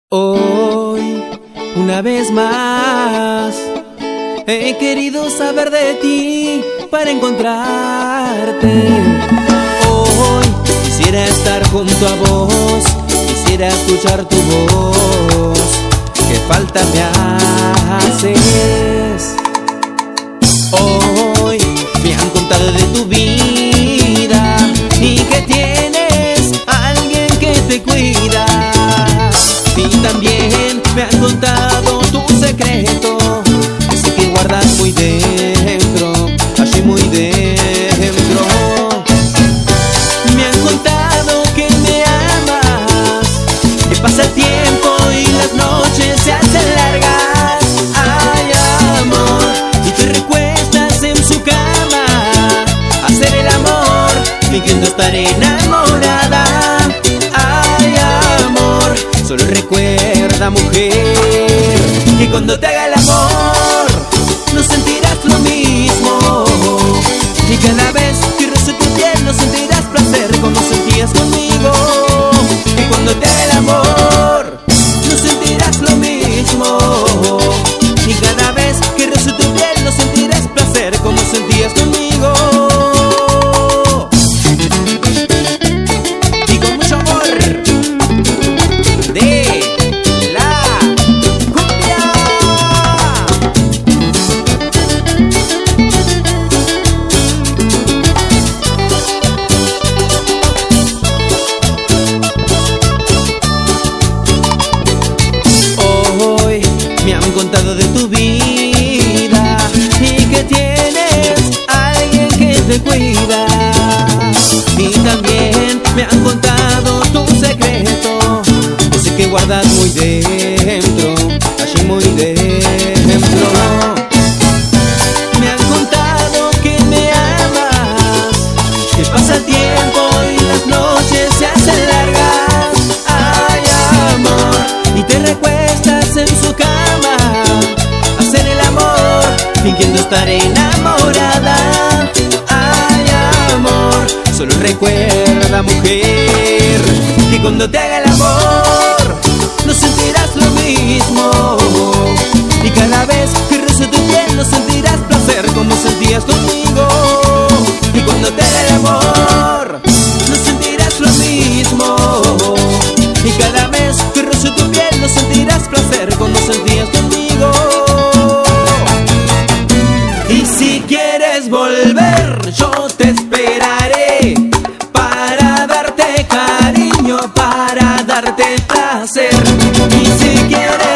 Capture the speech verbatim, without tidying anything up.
Hoy, una vez más, he querido saber de ti para encontrarte. Hoy quisiera estar junto a vos, quisiera escuchar tu voz. Qué falta me haces. Hoy me han contado de tu vida y que tienes a alguien que te cuida. Y también me han contado tu secreto, ese que guardas muy dentro, allí muy dentro. Me han contado que me amas, que pasa el tiempo y las noches se hacen largas. Ay, amor, y te recuestas en su cama a hacer el amor, fingiendo estar enamorada. Ay, amor, solo recuerda, mujer, que cuando te haga el amor no sentirás lo mismo. Y cada vez que roce tu piel no sentirás placer como sentías conmigo. Y cuando te haga el amor no sentirás lo mismo. Y cada vez que roce tu piel no sentirás placer como sentías conmigo. Y con mucho amor de la cumbia. Hoy me han contado de tu vida y que tienes a alguien que te cuida. Y también me han contado tu secreto, ese que guardas muy dentro, allí muy dentro. Me han contado que me amas, que pasa el tiempo y las noches se hacen largas. Ay, amor, y te recuestas en su cama a hacer el amor, fingiendo estar enamorada. Ay, amor, solo recuerda, mujer, que cuando te haga el amor no sentirás lo mismo. Y cada vez que roce tu piel no sentirás placer como sentías conmigo. Y cuando te haga el amor no sentirás lo mismo. Y cada vez que roce tu piel no sentirás placer como sentías conmigo. Y si quieres volver, yo te esperaré para darte cariño, para darte placer. Y si quieres